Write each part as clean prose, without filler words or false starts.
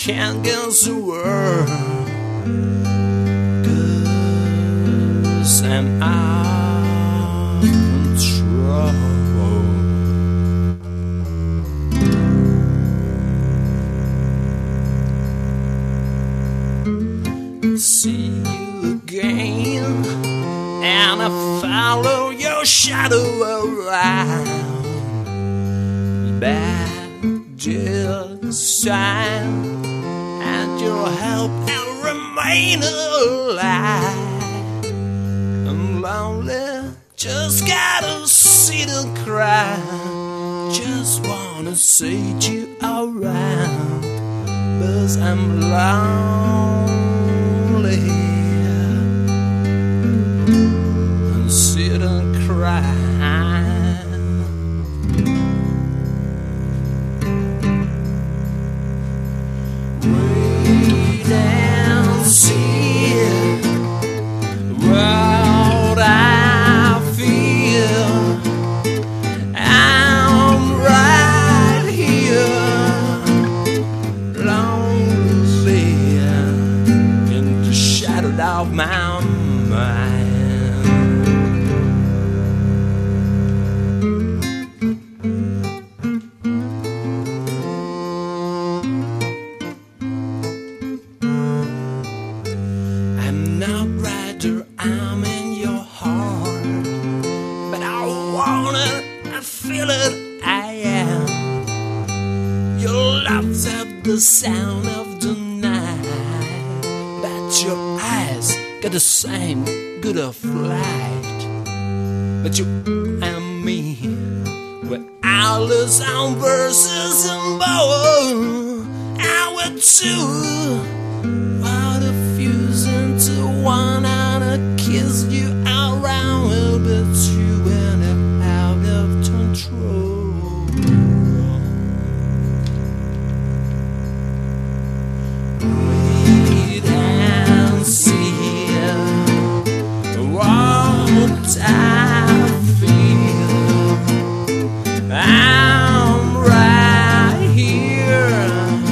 can't get the word, 'cause I'm out of control. See you again, and I follow your shadow around. Bad just sign, and your help and remain alive. I'm lonely, just gotta sit and cry. Just wanna see you around, 'cause I'm lonely. And sit and cry. Wait and see what I feel. I'm right here, lonely, in the shadow of my mind. I'm not right there, I'm in your heart, but I want it, I feel it, I am. Your love's of the sound of the night, but your eyes got the same good of light. But you and me, we're hours on verses and more. Hour two, what a fusing to one and I kiss you around. Well, but you went out of control. Wait and see what I feel. I'm right here,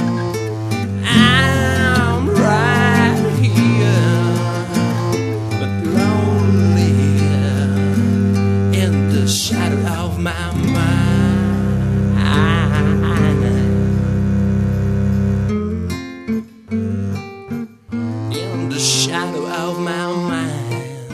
I'm right here, but lonely in the shadow of my mind. In the shadow of my mind.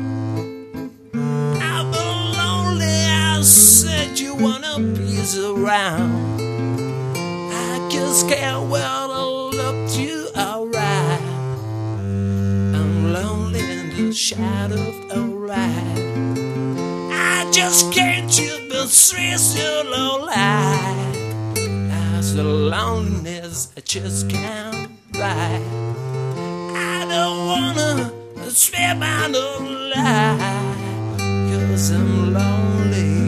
I've been lonely, I said you wanna please around. I just can't well look you alright. I'm lonely in the shadow of alright. I just can't you but stress your low light. As the loneliness I just can't ride. I don't wanna spend my whole life, 'cause I'm lonely.